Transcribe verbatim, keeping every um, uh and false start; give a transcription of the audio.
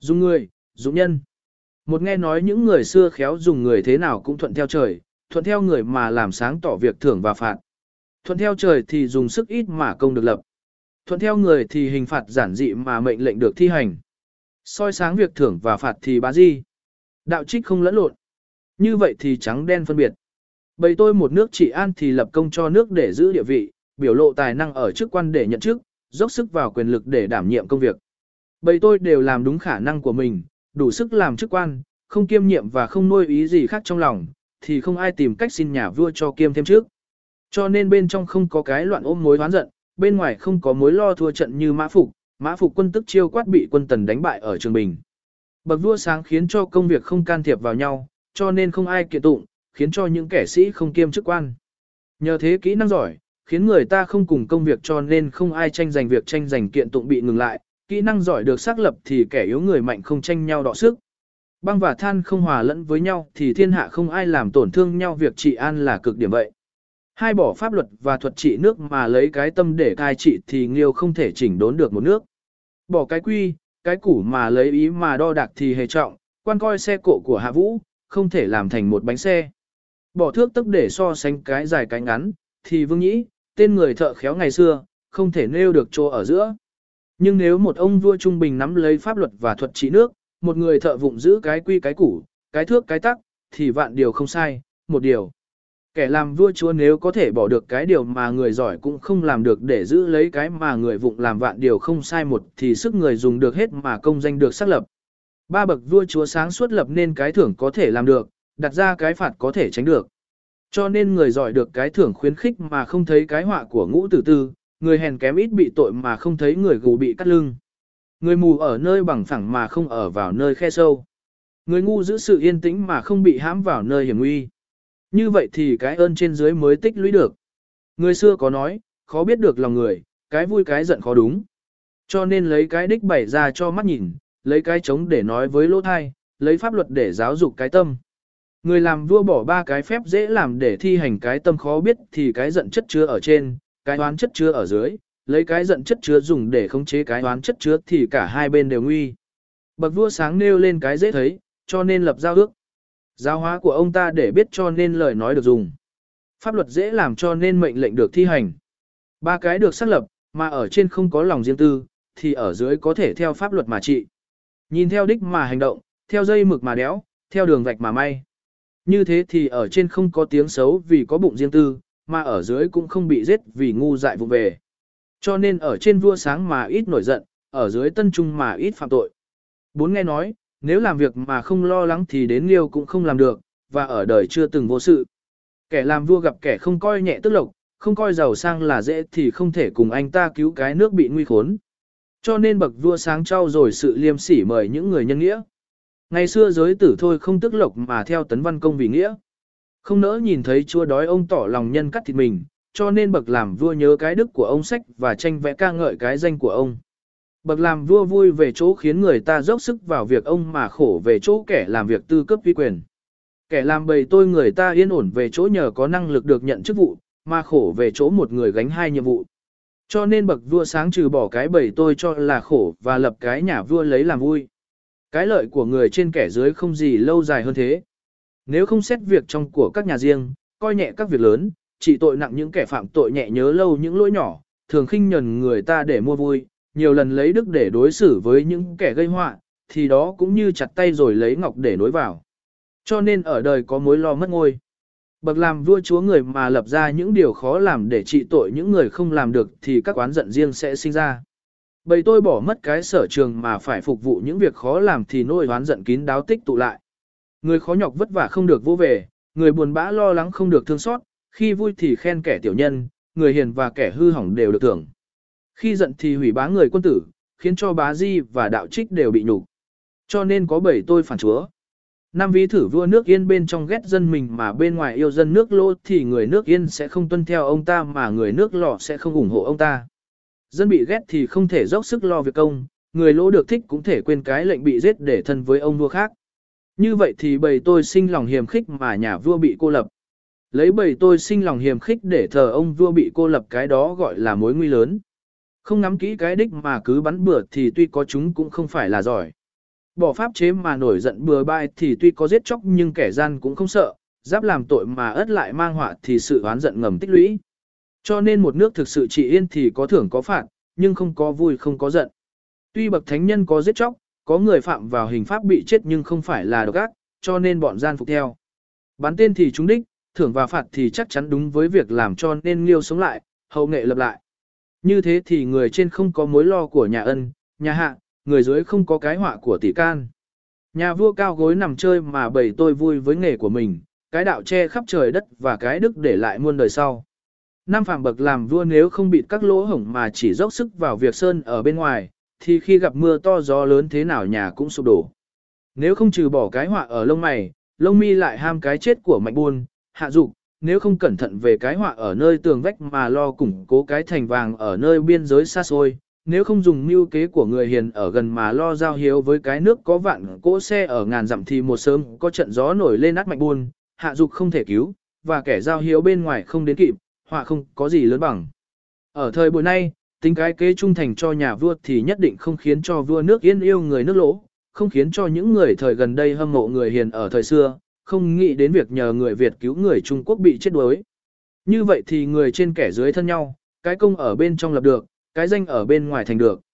Dùng người, dụng nhân. Một nghe nói những người xưa khéo dùng người thế nào cũng thuận theo trời, thuận theo người mà làm sáng tỏ việc thưởng và phạt. Thuận theo trời thì dùng sức ít mà công được lập. Thuận theo người thì hình phạt giản dị mà mệnh lệnh được thi hành. Soi sáng việc thưởng và phạt thì bá di. Đạo trích không lẫn lộn. Như vậy thì trắng đen phân biệt. Bầy tôi một nước trị an thì lập công cho nước để giữ địa vị, biểu lộ tài năng ở chức quan để nhận chức, dốc sức vào quyền lực để đảm nhiệm công việc. Bầy tôi đều làm đúng khả năng của mình, đủ sức làm chức quan, không kiêm nhiệm và không nuôi ý gì khác trong lòng, thì không ai tìm cách xin nhà vua cho kiêm thêm trước. Cho nên bên trong không có cái loạn ôm mối oán giận, bên ngoài không có mối lo thua trận như Mã Phục, Mã Phục quân tức chiêu quát bị quân Tần đánh bại ở Trường Bình. Bậc vua sáng khiến cho công việc không can thiệp vào nhau, cho nên không ai kiện tụng, khiến cho những kẻ sĩ không kiêm chức quan. Nhờ thế kỹ năng giỏi, khiến người ta không cùng công việc cho nên không ai tranh giành việc tranh giành kiện tụng bị ngừng lại, kỹ năng giỏi được xác lập thì kẻ yếu người mạnh không tranh nhau đọ sức. Băng và than không hòa lẫn với nhau thì thiên hạ không ai làm tổn thương nhau, việc trị an là cực điểm vậy. Hai bỏ pháp luật và thuật trị nước mà lấy cái tâm để cai trị thì Nghiêu không thể chỉnh đốn được một nước. Bỏ cái quy, cái củ mà lấy ý mà đo đạc thì hề trọng, quan coi xe cộ của Hạ Vũ, không thể làm thành một bánh xe. Bỏ thước tấc để so sánh cái dài cái ngắn, thì Vương Nhĩ, tên người thợ khéo ngày xưa, không thể nêu được chỗ ở giữa. Nhưng nếu một ông vua trung bình nắm lấy pháp luật và thuật trị nước, một người thợ vụng giữ cái quy cái củ, cái thước cái tắc, thì vạn điều không sai, một điều. Kẻ làm vua chúa nếu có thể bỏ được cái điều mà người giỏi cũng không làm được để giữ lấy cái mà người vụng làm vạn điều không sai một thì sức người dùng được hết mà công danh được xác lập. Ba bậc vua chúa sáng suốt lập nên cái thưởng có thể làm được, đặt ra cái phạt có thể tránh được. Cho nên người giỏi được cái thưởng khuyến khích mà không thấy cái họa của Ngũ Tử Tư, người hèn kém ít bị tội mà không thấy người gù bị cắt lưng. Người mù ở nơi bằng phẳng mà không ở vào nơi khe sâu. Người ngu giữ sự yên tĩnh mà không bị hãm vào nơi hiểm nguy. Như vậy thì cái ơn trên dưới mới tích lũy được. Người xưa có nói, khó biết được lòng người, cái vui cái giận khó đúng. Cho nên lấy cái đích bày ra cho mắt nhìn, lấy cái trống để nói với lỗ thai, lấy pháp luật để giáo dục cái tâm. Người làm vua bỏ ba cái phép dễ làm để thi hành cái tâm khó biết thì cái giận chất chứa ở trên, cái oán chất chứa ở dưới, lấy cái giận chất chứa dùng để khống chế cái oán chất chứa thì cả hai bên đều nguy. Bậc vua sáng nêu lên cái dễ thấy, cho nên lập giao ước. Giáo hóa của ông ta để biết cho nên lời nói được dùng. Pháp luật dễ làm cho nên mệnh lệnh được thi hành. Ba cái được xác lập, mà ở trên không có lòng riêng tư, thì ở dưới có thể theo pháp luật mà trị. Nhìn theo đích mà hành động, theo dây mực mà đéo, theo đường vạch mà may. Như thế thì ở trên không có tiếng xấu vì có bụng riêng tư, mà ở dưới cũng không bị giết vì ngu dại vụ về. Cho nên ở trên vua sáng mà ít nổi giận, ở dưới tân trung mà ít phạm tội. Bốn nghe nói, nếu làm việc mà không lo lắng thì đến Liêu cũng không làm được, và ở đời chưa từng vô sự. Kẻ làm vua gặp kẻ không coi nhẹ tức lộc, không coi giàu sang là dễ thì không thể cùng anh ta cứu cái nước bị nguy khốn. Cho nên bậc vua sáng trao rồi sự liêm sỉ mời những người nhân nghĩa. Ngày xưa giới tử thôi không tức lộc mà theo tấn văn công vì nghĩa. Không nỡ nhìn thấy chúa đói ông tỏ lòng nhân cắt thịt mình, cho nên bậc làm vua nhớ cái đức của ông sách và tranh vẽ ca ngợi cái danh của ông. Bậc làm vua vui về chỗ khiến người ta dốc sức vào việc ông mà khổ về chỗ kẻ làm việc tư cấp vi quyền. Kẻ làm bầy tôi người ta yên ổn về chỗ nhờ có năng lực được nhận chức vụ, mà khổ về chỗ một người gánh hai nhiệm vụ. Cho nên bậc vua sáng trừ bỏ cái bầy tôi cho là khổ và lập cái nhà vua lấy làm vui. Cái lợi của người trên kẻ dưới không gì lâu dài hơn thế. Nếu không xét việc trong của các nhà riêng, coi nhẹ các việc lớn, trị tội nặng những kẻ phạm tội nhẹ nhớ lâu những lỗi nhỏ, thường khinh nhẫn người ta để mua vui, nhiều lần lấy đức để đối xử với những kẻ gây họa, thì đó cũng như chặt tay rồi lấy ngọc để nối vào. Cho nên ở đời có mối lo mất ngôi. Bậc làm vua chúa người mà lập ra những điều khó làm để trị tội những người không làm được thì các oán giận riêng sẽ sinh ra. Bầy tôi bỏ mất cái sở trường mà phải phục vụ những việc khó làm thì nỗi oán giận kín đáo tích tụ lại. Người khó nhọc vất vả không được vô về, người buồn bã lo lắng không được thương xót, khi vui thì khen kẻ tiểu nhân, người hiền và kẻ hư hỏng đều được thưởng. Khi giận thì hủy bá người quân tử, khiến cho bá di và đạo trích đều bị nhục. Cho nên có bầy tôi phản chúa. Năm ví thử vua nước Yên bên trong ghét dân mình mà bên ngoài yêu dân nước Lỗ thì người nước Yên sẽ không tuân theo ông ta mà người nước Lọ sẽ không ủng hộ ông ta. Dân bị ghét thì không thể dốc sức lo việc công, người Lỗ được thích cũng thể quên cái lệnh bị giết để thân với ông vua khác. Như vậy thì bầy tôi sinh lòng hiềm khích mà nhà vua bị cô lập. Lấy bầy tôi sinh lòng hiềm khích để thờ ông vua bị cô lập, cái đó gọi là mối nguy lớn. Không nắm kỹ cái đích mà cứ bắn bừa thì tuy có chúng cũng không phải là giỏi. Bỏ pháp chế mà nổi giận bừa bãi thì tuy có giết chóc nhưng kẻ gian cũng không sợ, giáp làm tội mà ất lại mang họa thì sự oán giận ngầm tích lũy. Cho nên một nước thực sự trị yên thì có thưởng có phạt, nhưng không có vui không có giận. Tuy bậc thánh nhân có giết chóc, có người phạm vào hình pháp bị chết nhưng không phải là độc ác, cho nên bọn gian phục theo. Bắn tên thì trúng đích, thưởng và phạt thì chắc chắn đúng với việc làm cho nên Liêu sống lại, hậu nghệ lập lại. Như thế thì người trên không có mối lo của nhà ân, nhà hạ, người dưới không có cái họa của tỷ can. Nhà vua cao gối nằm chơi mà bầy tôi vui với nghề của mình, cái đạo che khắp trời đất và cái đức để lại muôn đời sau. Năm phàm bậc làm vua nếu không bị các lỗ hổng mà chỉ dốc sức vào việc sơn ở bên ngoài, thì khi gặp mưa to gió lớn thế nào nhà cũng sụp đổ. Nếu không trừ bỏ cái họa ở lông mày, lông mi lại ham cái chết của mạnh buôn, hạ dục, nếu không cẩn thận về cái họa ở nơi tường vách mà lo củng cố cái thành vàng ở nơi biên giới xa xôi, nếu không dùng mưu kế của người hiền ở gần mà lo giao hiếu với cái nước có vạn cỗ xe ở ngàn dặm thì một sớm có trận gió nổi lên át mạnh buôn, hạ dục không thể cứu, và kẻ giao hiếu bên ngoài không đến kịp, họa không có gì lớn bằng. Ở thời buổi nay, tính cái kế trung thành cho nhà vua thì nhất định không khiến cho vua nước yên yêu người nước lỗ, không khiến cho những người thời gần đây hâm mộ người hiền ở thời xưa, không nghĩ đến việc nhờ người Việt cứu người Trung Quốc bị chết đuối. Như vậy thì người trên kẻ dưới thân nhau, cái công ở bên trong lập được, cái danh ở bên ngoài thành được.